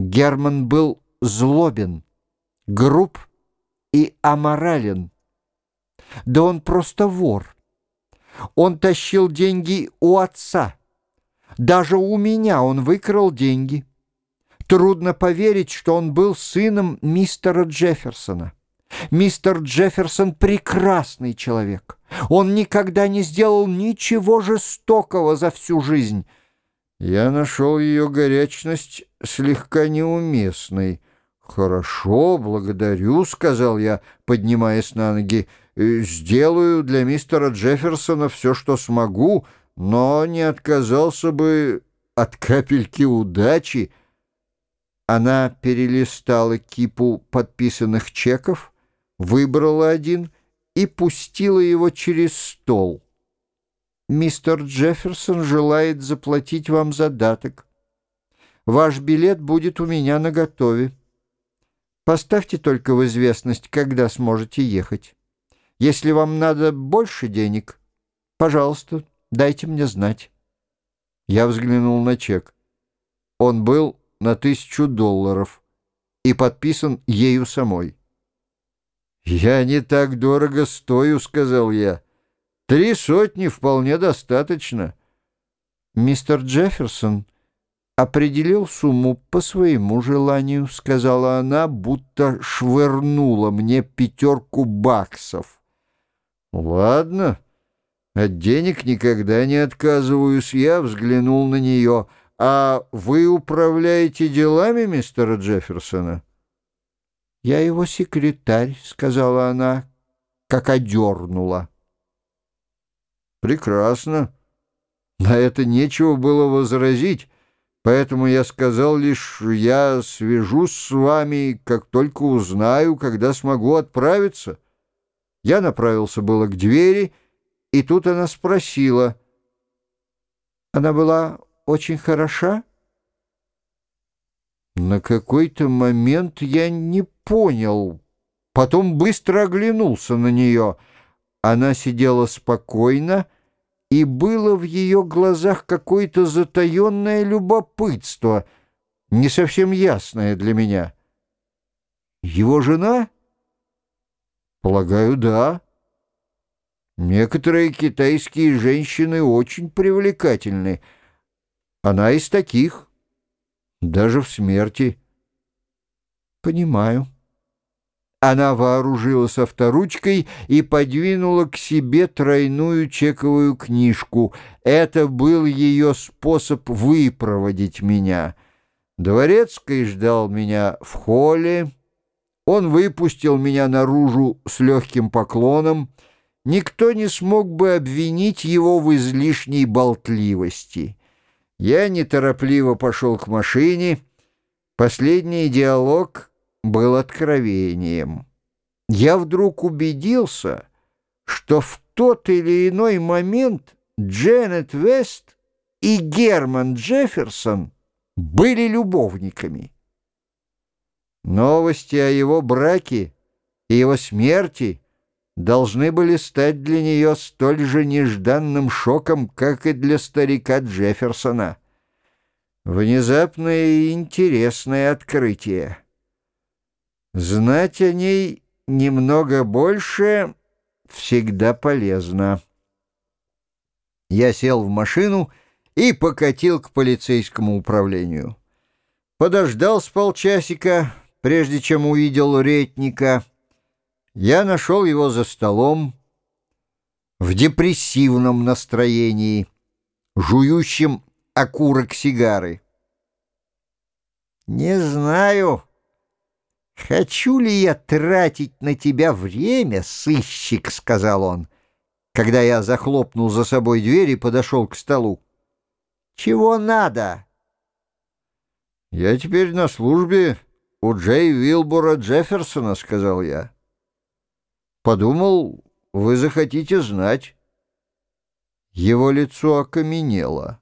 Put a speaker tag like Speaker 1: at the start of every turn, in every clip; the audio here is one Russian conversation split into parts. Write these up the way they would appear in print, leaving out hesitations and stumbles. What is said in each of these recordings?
Speaker 1: Герман был злобен, груб и аморален. Да он просто вор. Он тащил деньги у отца. Даже у меня он выкрал деньги. Трудно поверить, что он был сыном мистера Джефферсона. Мистер Джефферсон — прекрасный человек. Он никогда не сделал ничего жестокого за всю жизнь. Я нашел ее горячность слегка неуместной. «Хорошо, благодарю», — сказал я, поднимаясь на ноги. «Сделаю для мистера Джефферсона все, что смогу, но не отказался бы от капельки удачи». Она перелистала кипу подписанных чеков, выбрала один и пустила его через стол. «Мистер Джефферсон желает заплатить вам задаток. Ваш билет будет у меня наготове. Поставьте только в известность, когда сможете ехать. Если вам надо больше денег, пожалуйста, дайте мне знать». Я взглянул на чек. Он был на $1000 и подписан ею самой. «Я не так дорого стою», — сказал я. 300 вполне достаточно». «Мистер Джефферсон определил сумму по своему желанию», — сказала она, будто швырнула мне 5 баксов. «Ладно, от денег никогда не отказываюсь». Я взглянул на нее. «А вы управляете делами мистера Джефферсона?» «Я его секретарь», — сказала она, как одернула. «Прекрасно. На это нечего было возразить, поэтому я сказал лишь: я свяжусь с вами, как только узнаю, когда смогу отправиться». Я направился было к двери, и тут она спросила: «Она была очень хороша?» На какой-то момент я не понял, потом быстро оглянулся на нее. Она сидела спокойно, и было в ее глазах какое-то затаенное любопытство, не совсем ясное для меня. «Его жена?» «Полагаю, да. Некоторые китайские женщины очень привлекательны. Она из таких, даже в смерти». «Понимаю». Она вооружилась авторучкой и подвинула к себе тройную чековую книжку. Это был ее способ выпроводить меня. Дворецкий ждал меня в холле. Он выпустил меня наружу с легким поклоном. Никто не смог бы обвинить его в излишней болтливости. Я неторопливо пошел к машине. Последний диалог был откровением. Я вдруг убедился, что в тот или иной момент Дженет Вест и Герман Джефферсон были любовниками. Новости о его браке и его смерти должны были стать для нее столь же нежданным шоком, как и для старика Джефферсона. Внезапное и интересное открытие. Знать о ней немного больше всегда полезно. Я сел в машину и покатил к полицейскому управлению. Подождал с полчасика, прежде чем увидел ретника. Я нашел его за столом, в депрессивном настроении, жующим окурок сигары. «Не знаю, хочу ли я тратить на тебя время, сыщик», — сказал он, когда я захлопнул за собой дверь и подошел к столу. «Чего надо?» «Я теперь на службе у Джей Уилбора Джефферсона», — сказал я. «Подумал, вы захотите знать». Его лицо окаменело.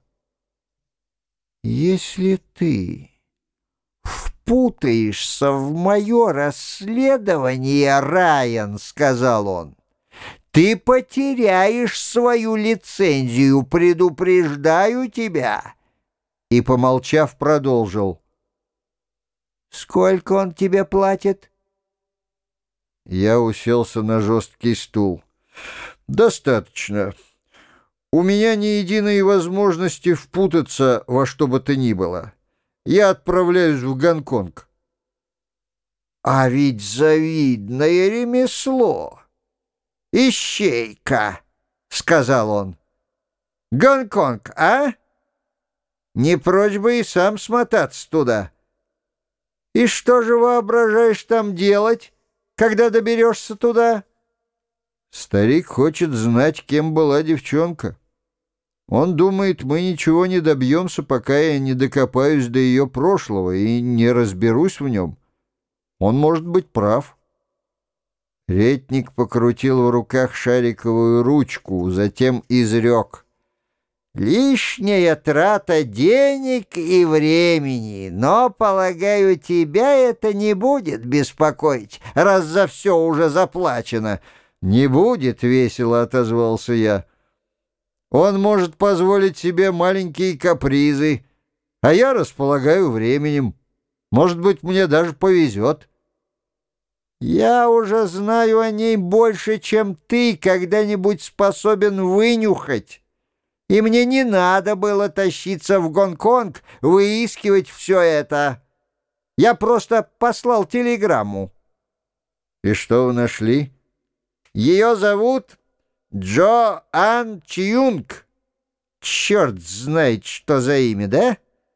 Speaker 1: «Если ты впутаешься в мое расследование, Райан, — сказал он, — ты потеряешь свою лицензию, предупреждаю тебя». И, помолчав, продолжил: Сколько он тебе платит? Я уселся на жесткий стул. Достаточно. У меня ни единой возможности впутаться во что бы то ни было. Я отправляюсь в Гонконг. А ведь завидное ремесло. «Ищейка», — сказал он. «Гонконг, а? Не прочь бы и сам смотаться туда. И что же воображаешь там делать, когда доберешься туда?» Старик хочет знать, кем была девчонка. Он думает, мы ничего не добьемся, пока я не докопаюсь до ее прошлого и не разберусь в нем. Он может быть прав. Ретник покрутил в руках шариковую ручку, затем изрек: «Лишняя трата денег и времени, но, полагаю, тебя это не будет беспокоить, раз за все уже заплачено». «Не будет», — весело отозвался я. «Он может позволить себе маленькие капризы, а я располагаю временем. Может быть, мне даже повезет». «Я уже знаю о ней больше, чем ты когда-нибудь способен вынюхать. И мне не надо было тащиться в Гонконг, выискивать все это. Я просто послал телеграмму». «И что вы нашли?» «Ее зовут Джоан Чьюнг. Черт знает, что за имя, да?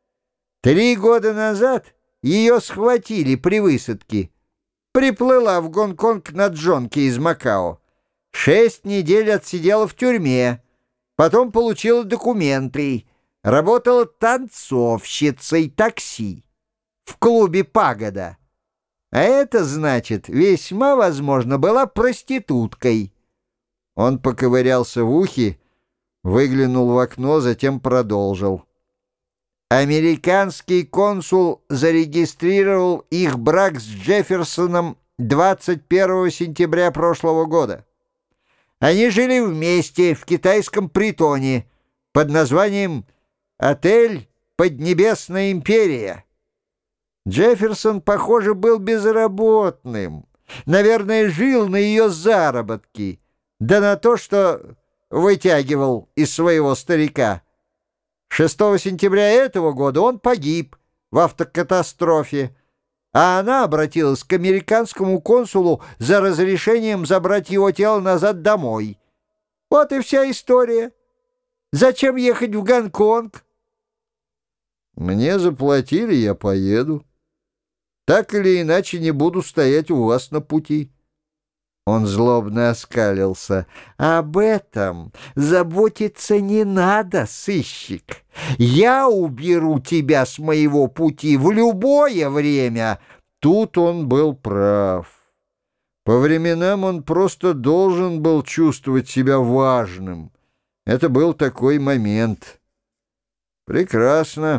Speaker 1: 3 года назад ее схватили при высадке. Приплыла в Гонконг на джонке из Макао. 6 недель отсидела в тюрьме. Потом получила документы. Работала танцовщицей такси в клубе «Пагода». А это, значит, весьма возможно, была проституткой. Он поковырялся в ухе, выглянул в окно, затем продолжил. Американский консул зарегистрировал их брак с Джефферсоном 21 сентября прошлого года. Они жили вместе в китайском притоне под названием «Отель Поднебесная империя». Джефферсон, похоже, был безработным. Наверное, жил на ее заработки, да на то, что вытягивал из своего старика. 6 сентября этого года он погиб в автокатастрофе, а она обратилась к американскому консулу за разрешением забрать его тело назад домой. Вот и вся история. Зачем ехать в Гонконг? Мне заплатили, я поеду. Так или иначе не буду стоять у вас на пути». Он злобно оскалился. «Об этом заботиться не надо, сыщик. Я уберу тебя с моего пути в любое время». Тут он был прав. По временам он просто должен был чувствовать себя важным. Это был такой момент. «Прекрасно.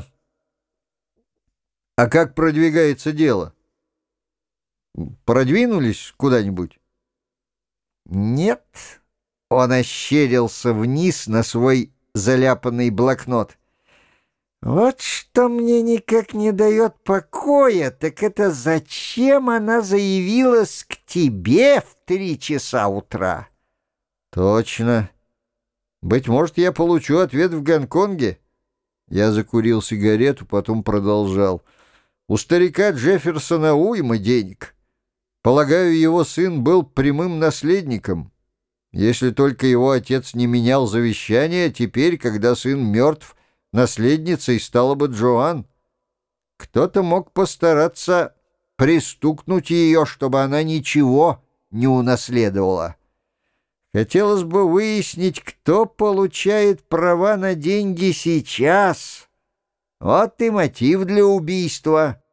Speaker 1: А как продвигается дело? Продвинулись куда-нибудь?» «Нет», — он ощерился вниз на свой заляпанный блокнот. «Вот что мне никак не дает покоя, так это зачем она заявилась к тебе в 3 часа утра?» «Точно. Быть может, я получу ответ в Гонконге». Я закурил сигарету, потом продолжал. «У старика Джефферсона уйма денег. Полагаю, его сын был прямым наследником. Если только его отец не менял завещание, теперь, когда сын мертв, наследницей стала бы Джоан. Кто-то мог постараться пристукнуть ее, чтобы она ничего не унаследовала. Хотелось бы выяснить, кто получает права на деньги сейчас. Вот и мотив для убийства».